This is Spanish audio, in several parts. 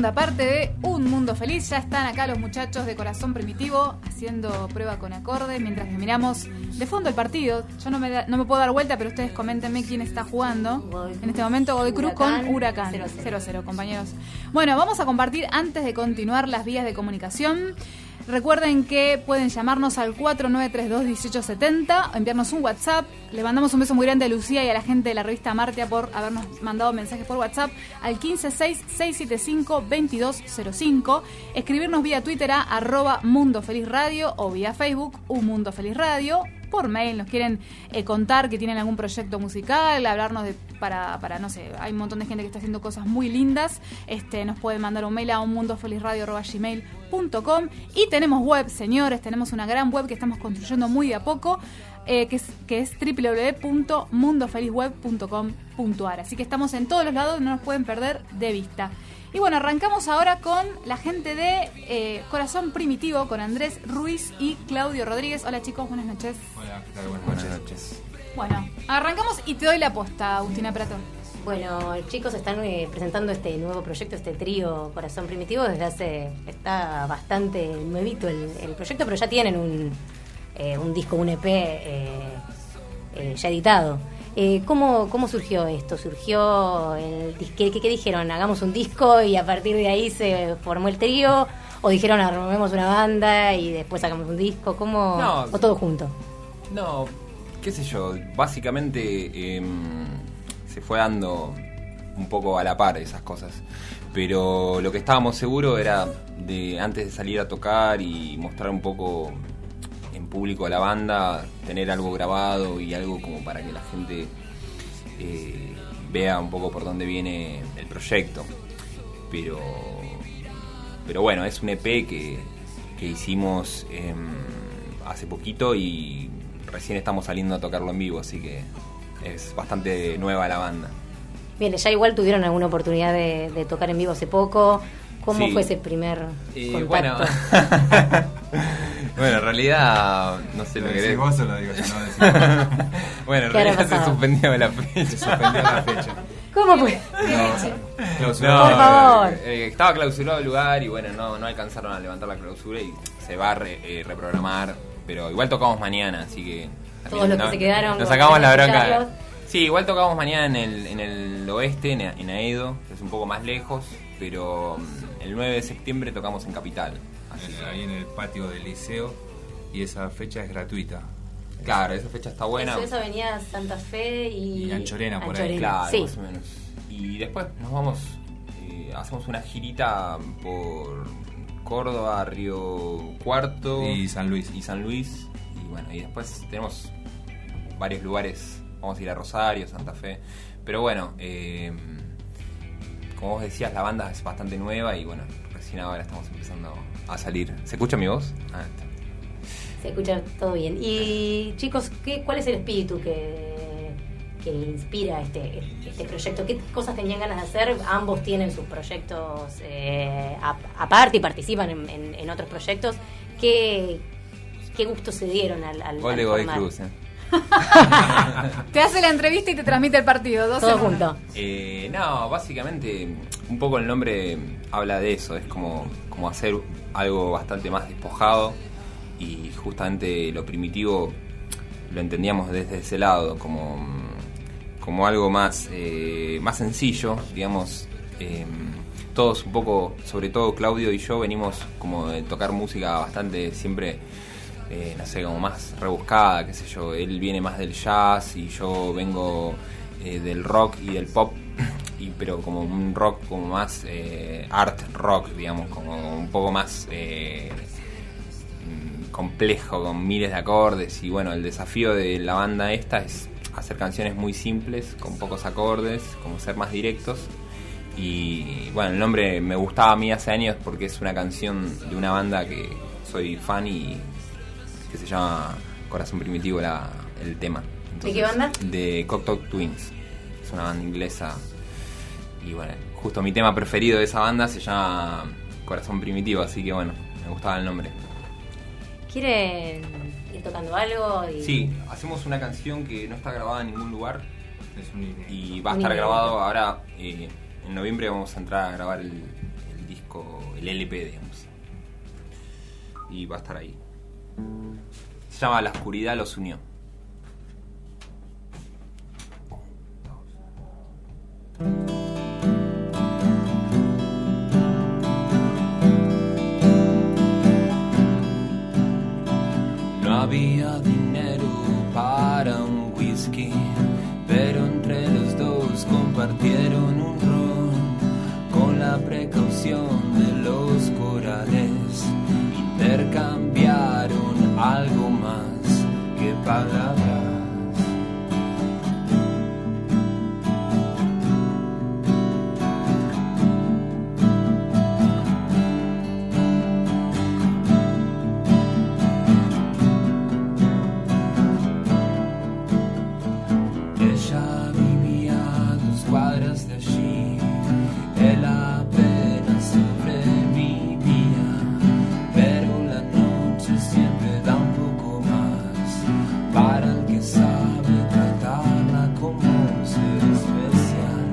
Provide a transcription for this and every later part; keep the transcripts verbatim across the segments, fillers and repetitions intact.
segunda parte de Un Mundo Feliz. Ya están acá los muchachos de Corazón Primitivo haciendo prueba con acordes mientras que miramos de fondo el partido. Yo no me, da, no me puedo dar vuelta, pero ustedes coméntenme quién está jugando. Godoy en este momento Godoy Cruz con Huracán. cero cero, compañeros. Bueno, vamos a compartir antes de continuar las vías de comunicación. Recuerden que pueden llamarnos al cuatro nueve tres dos, uno ocho siete cero, enviarnos un WhatsApp. Le mandamos un beso muy grande a Lucía y a la gente de la revista Martia por habernos mandado mensajes por WhatsApp al quince seis seis siete cinco veintidós cero cinco. Escribirnos vía Twitter a arroba Mundo Feliz Radio o vía Facebook Un Mundo Feliz Radio. Por mail nos quieren eh, contar que tienen algún proyecto musical, hablarnos de para, para no sé, hay un montón de gente que está haciendo cosas muy lindas. Este, nos pueden mandar un mail a unmundofelizradio arroba gmail punto com. Y tenemos web, señores, tenemos una gran web que estamos construyendo muy de a poco, eh, que es, que es doble u doble u doble u punto mundofelizweb punto com punto a r. Así que estamos en todos los lados, no nos pueden perder de vista. Y bueno, arrancamos ahora con la gente de eh, Corazón Primitivo, con Andrés Ruiz y Claudio Rodríguez. Hola chicos, buenas noches. Hola, ¿qué tal? Buenas, buenas noches. Bueno, arrancamos y te doy la posta, Agustina Prato. Bueno, chicos, están eh, presentando este nuevo proyecto, este trío Corazón Primitivo. Desde hace, está bastante nuevito el, el proyecto, pero ya tienen un, eh, un disco, un E P eh, eh, ya editado. Eh, ¿cómo, ¿Cómo surgió esto? ¿Surgió el ¿qué, qué, ¿Qué dijeron? ¿Hagamos un disco y a partir de ahí se formó el trío? ¿O dijeron armemos una banda y después sacamos un disco? ¿Cómo? No, ¿O todo junto? No, qué sé yo, básicamente eh, se fue dando un poco a la par esas cosas. Pero lo que estábamos seguros era de antes de salir a tocar y mostrar un poco en público a la banda, tener algo grabado y algo como para que la gente eh, vea un poco por dónde viene el proyecto. Pero pero bueno, es un E P que, que hicimos eh, hace poquito y recién estamos saliendo a tocarlo en vivo, así que es bastante nueva la banda. Bien, ya igual tuvieron alguna oportunidad de, de tocar en vivo hace poco. ¿Cómo Sí. fue ese primer Eh, contacto? bueno, bueno, en realidad no sé lo ¿Lo que decís querés. vos o lo digo yo? No, decís vos. Bueno, en ¿Qué habrá realidad se pasado? suspendió la fecha. Se suspendió la fecha. ¿Cómo fue? No, clausurado. No, Por favor. eh, estaba clausurado el lugar y bueno, no, no alcanzaron a levantar la clausura y se va a re- eh, reprogramar. Pero igual tocamos mañana, así que... Todos los que se quedaron, Nos sacamos la escucharlos. bronca. Sí, igual tocamos mañana en el, en el oeste, en, en Aedo, que es un poco más lejos, pero mm, el nueve de septiembre tocamos en Capital. Así que, Ahí en el patio del liceo y esa fecha es gratuita. claro, esa fecha está buena. Eso es Avenida Santa Fe y... Y Anchorena, por ahí. Anchorena, Claro, sí. más o menos. Y después nos vamos, eh, hacemos una girita por Córdoba, Río Cuarto Y San Luis. y San Luis. Y bueno, y después tenemos varios lugares. Vamos a ir a Rosario, Santa Fe. Pero bueno, eh, como vos decías, la banda es bastante nueva y bueno, recién ahora estamos empezando a salir. ¿Se escucha mi voz? Ah, está. Se escucha todo bien. Y chicos, ¿qué, ¿cuál es el espíritu que, que inspira este, este proyecto? ¿Qué cosas tenían ganas de hacer? Ambos tienen sus proyectos eh, a- aparte y participan en, en- en otros proyectos. ¿Qué, qué gusto se dieron al, al, Gol al de Godoy formar? Cruz, ¿eh? Te hace la entrevista y te transmite el partido. Dos Todo en uno. junto. Eh, no, básicamente un poco el nombre habla de eso, es como, como hacer algo bastante más despojado y justamente lo primitivo lo entendíamos desde ese lado, como, como algo más, eh, más sencillo, digamos. Eh, todos un poco, sobre todo Claudio y yo, venimos como de tocar música bastante siempre... Eh, no sé, como más rebuscada, qué sé yo. Él viene más del jazz y yo vengo eh, del rock y del pop, y pero como un rock como más eh, art rock, digamos, como un poco más eh, mm, complejo, con miles de acordes. Y bueno, el desafío de la banda esta es hacer canciones muy simples, con pocos acordes, como ser más directos. Y bueno, el nombre me gustaba a mí hace años porque es una canción de una banda que soy fan y que se llama Corazón Primitivo la, el tema. ¿De qué banda? De Cocteau Twins. Es una banda inglesa. Y bueno, justo mi tema preferido de esa banda se llama Corazón Primitivo, así que bueno, me gustaba el nombre. ¿Quieren ir tocando algo? Y... Sí, hacemos una canción que no está grabada en ningún lugar Es un inédito. y va a Un estar inédito. grabado ahora. Eh, en noviembre vamos a entrar a grabar el, el disco. disco, el L P, digamos. Y va a estar ahí. Se llama La oscuridad los unió. No había dinero para un whisky, pero entre los dos compartieron un ron, con la precaución de los corales. Intercambiaron algo más que palabras. Ella vivía a dos cuadras de allí, él apenas sobrevivía, pero la noche siempre da un poco más para el que sabe tratarla como un ser especial.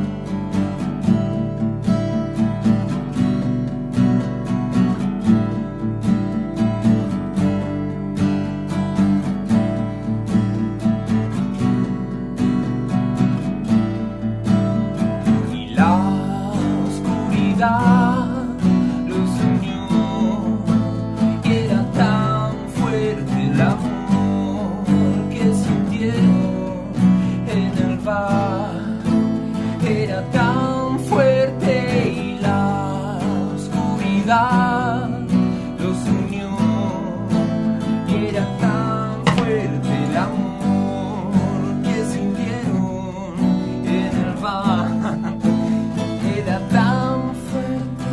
Y la oscuridad los unió, y era tan fuerte el amor que sintieron en el bar. Era tan fuerte y la oscuridad los unió, y era tan fuerte el amor que sintieron en el bar. Era tan fuerte.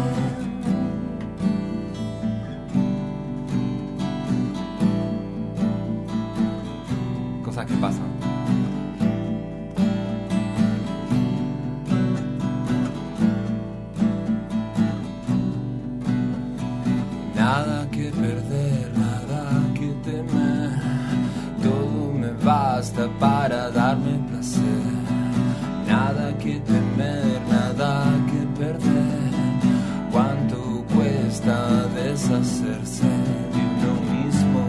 Cosas que pasan. Nada que perder, nada que temer, todo me basta para darme placer. Nada que temer, nada que perder, cuánto cuesta deshacerse de uno mismo.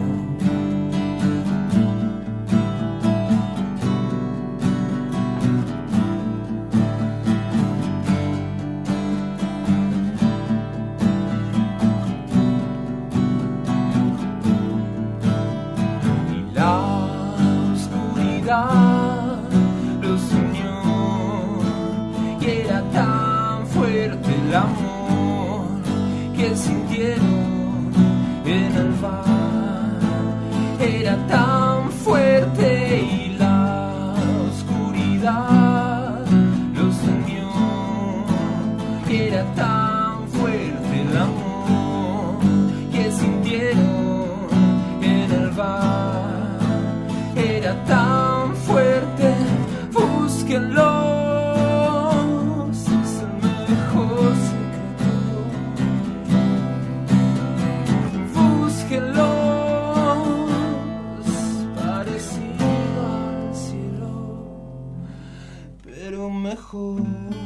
Y la oscuridad los unió, y era tan fuerte el amor que sintieron en el bar. Era tan fuerte y la oscuridad los unió, y era tan fuerte el amor que sintieron en el bar. Era tan fuerte, búsquenlo, si es el mejor secreto. Búsquenlos, parecido al cielo, pero mejor.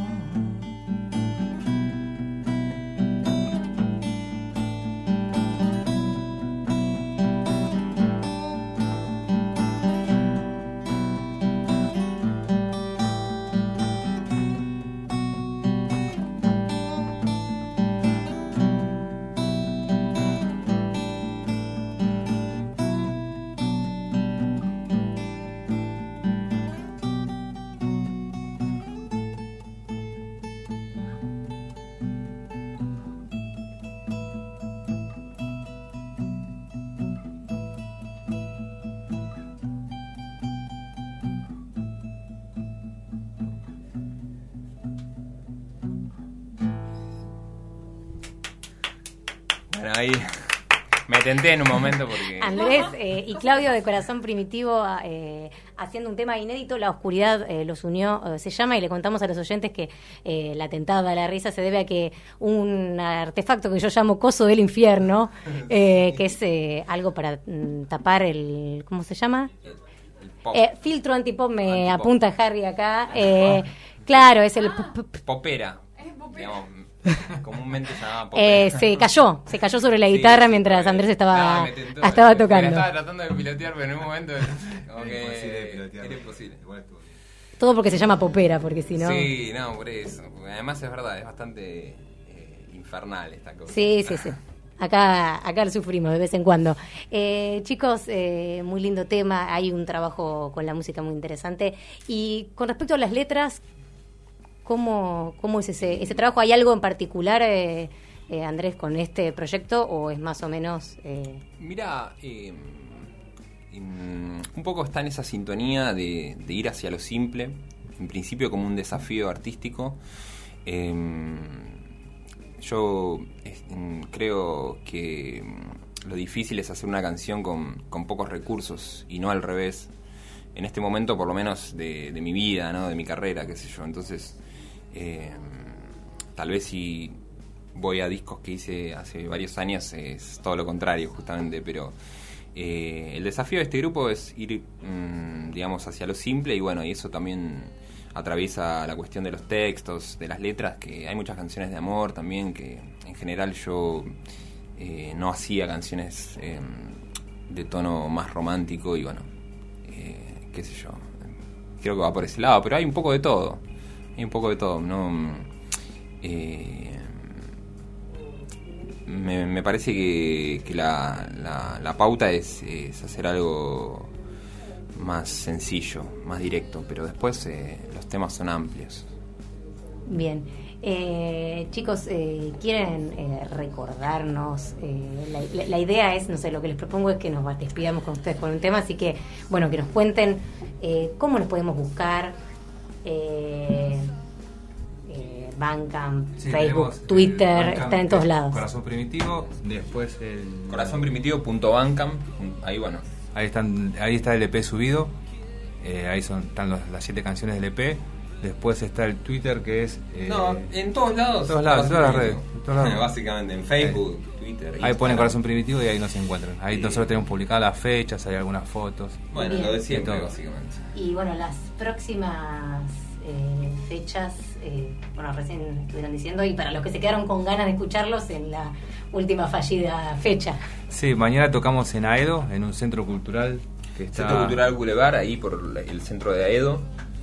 Bueno, ahí me tenté en un momento porque... Andrés eh, y Claudio de Corazón Primitivo eh, haciendo un tema inédito, La oscuridad eh, los unió, eh, se llama, y le contamos a los oyentes que eh, la tentada a la risa se debe a que un artefacto que yo llamo coso del infierno, eh, que es eh, algo para mm, tapar el... ¿cómo se llama? Pop. Eh, filtro antipop, me Antipop. apunta Harry acá. Eh, claro, es el... Popera. Digamos, comúnmente se llamaba popera. Eh, se cayó, se cayó sobre la guitarra sí, mientras Andrés estaba, no, tentó, estaba tocando. Estaba tratando de pilotear, pero en un momento como que imposible era imposible. Todo porque se llama popera, porque si no... Sí, no, por eso. Además es verdad, es bastante eh, infernal esta cosa. Sí, sí, sí. Acá, acá lo sufrimos de vez en cuando. Eh, chicos, eh, muy lindo tema. Hay un trabajo con la música muy interesante. Y con respecto a las letras, ¿cómo, cómo es ese, ese trabajo? ¿Hay algo en particular, eh, eh, Andrés, con este proyecto? ¿O es más o menos...? Eh... Mira, eh, un poco está en esa sintonía de, de ir hacia lo simple. En principio como un desafío artístico. Eh, Yo es, creo que lo difícil es hacer una canción con, con pocos recursos y no al revés. En este momento, por lo menos, de, de mi vida, ¿no? De mi carrera, qué sé yo. Entonces, eh, tal vez si voy a discos que hice hace varios años es todo lo contrario, justamente. Pero eh, el desafío de este grupo es ir, mmm, digamos, hacia lo simple y bueno, y eso también... atraviesa la cuestión de los textos, de las letras, que hay muchas canciones de amor también, que en general yo eh, no hacía canciones eh, de tono más romántico y bueno, eh, qué sé yo, creo que va por ese lado, pero hay un poco de todo, hay un poco de todo, no eh, me, me parece que, que la, la, la pauta es, es hacer algo más sencillo, más directo, pero después eh, los temas son amplios. Bien, eh, chicos, eh, ¿quieren eh, recordarnos? Eh, la, la, la idea es, no sé, lo que les propongo es que nos despidamos con ustedes con un tema, así que, bueno, que nos cuenten eh, cómo nos podemos buscar, eh, eh, Bandcamp, sí, Facebook, Twitter, Bandcamp, están en todos lados. Corazón Primitivo, después el... corazón primitivo punto bandcamp, ahí bueno. Ahí están, ahí está el E P subido, eh, ahí son están los, las siete canciones del E P. Después está el Twitter que es... Eh, no, en todos lados. En todos lados, en todas las redes. En todos lados. Básicamente, en Facebook, eh, Twitter. Ahí ponen Corazón Primitivo y ahí nos encuentran. Ahí sí. Nosotros tenemos publicadas las fechas, hay algunas fotos. Bueno, bien. Lo de siempre, básicamente. Y bueno, las próximas eh, fechas, eh, bueno, recién estuvieron diciendo, y para los que se quedaron con ganas de escucharlos en la última fallida fecha. Sí, mañana tocamos en Aedo, en un centro cultural que está... Centro Cultural Boulevard, ahí por el centro de Aedo.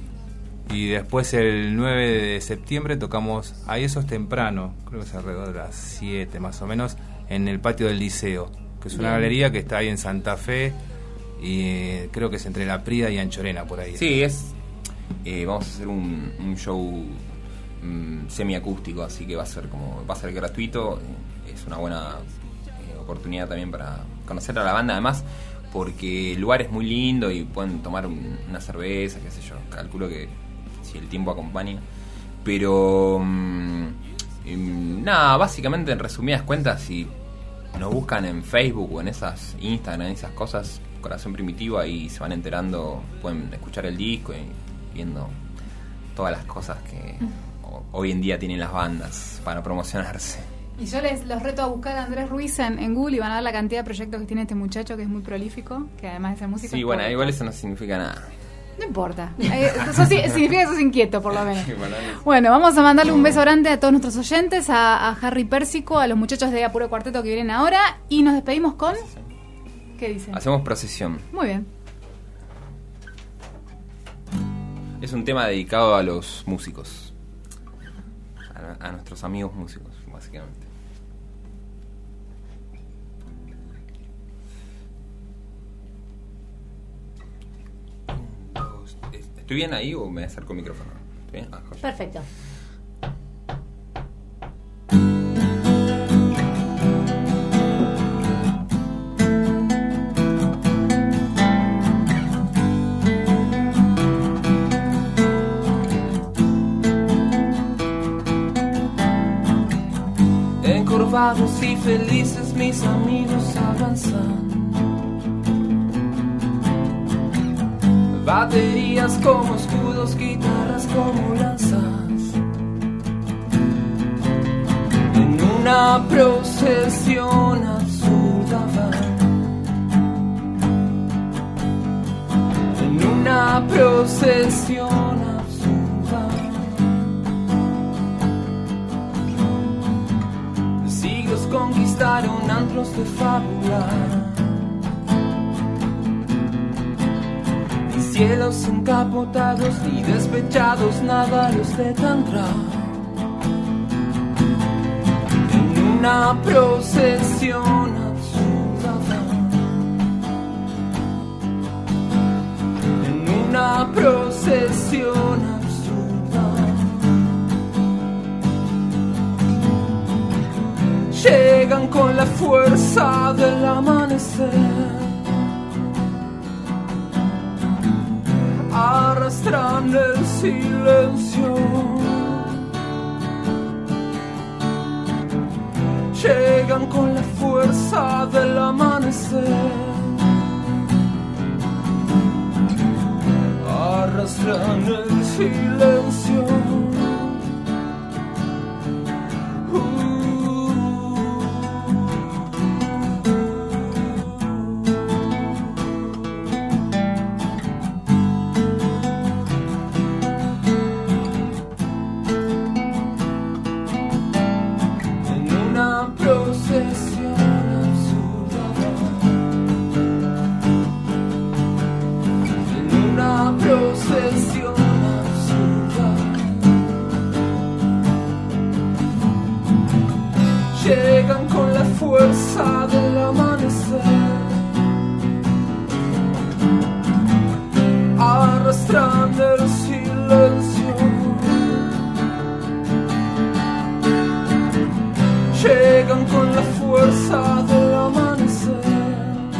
Y después el nueve de septiembre tocamos, ahí eso es temprano, creo que es alrededor de las siete más o menos, en el patio del Liceo, que es una Bien. galería que está ahí en Santa Fe, y creo que es entre La Prida y Anchorena, por ahí. Sí, es eh, vamos a hacer un, un show um, semiacústico, así que va a ser como va a ser gratuito, es una buena eh, oportunidad también para conocer a la banda, además porque el lugar es muy lindo y pueden tomar un, una cerveza, qué sé yo, calculo que si el tiempo acompaña, pero um, um, nada, básicamente en resumidas cuentas, si nos buscan en Facebook o en esas Instagram, en esas cosas, Corazón Primitivo, ahí se van enterando, pueden escuchar el disco y viendo todas las cosas que hoy en día tienen las bandas para promocionarse. Y yo les los reto a buscar a Andrés Ruiz en, en Google y van a ver la cantidad de proyectos que tiene este muchacho, que es muy prolífico, que además de ser músico... Sí, bueno, igual eso no significa nada. No importa. Eso sí, significa que sos inquieto, por lo menos. Bueno, vamos a mandarle un beso grande a todos nuestros oyentes, a, a Harry Pérsico, a los muchachos de Apuro Cuarteto que vienen ahora, y nos despedimos con... ¿Qué dicen? Hacemos Procesión. Muy bien. Es un tema dedicado a los músicos, a, a nuestros amigos músicos, básicamente. ¿Estoy bien ahí o me acerco el micrófono? ¿Estoy bien? Ah, perfecto. Encorvados y felices mis amigos avanzan, baterías como escudos, guitarras como lanzas, en una procesión absurda van, en una procesión absurda. de fábula. Ni cielos encapotados ni despechados nada los detendrá. En una procesión absurda, en una procesión absurda. Llegan con la fuerza del amanecer, arrastran el silencio. Llegan con la fuerza del amanecer, arrastran el silencio. Llegan con la fuerza del amanecer, arrastran el silencio. Llegan con la fuerza del amanecer,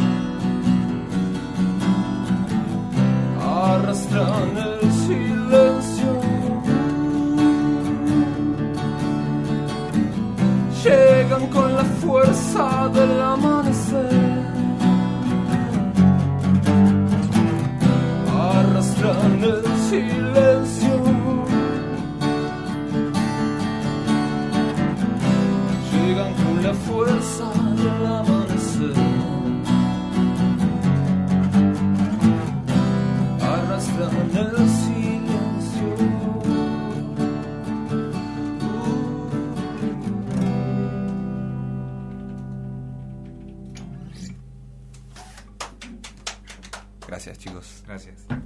arrastran el silencio. Llegan con la fuerza del amanecer, arrastran el silencio. Llegan con la fuerza del amanecer, arrastran el silencio. Gracias, chicos. Gracias.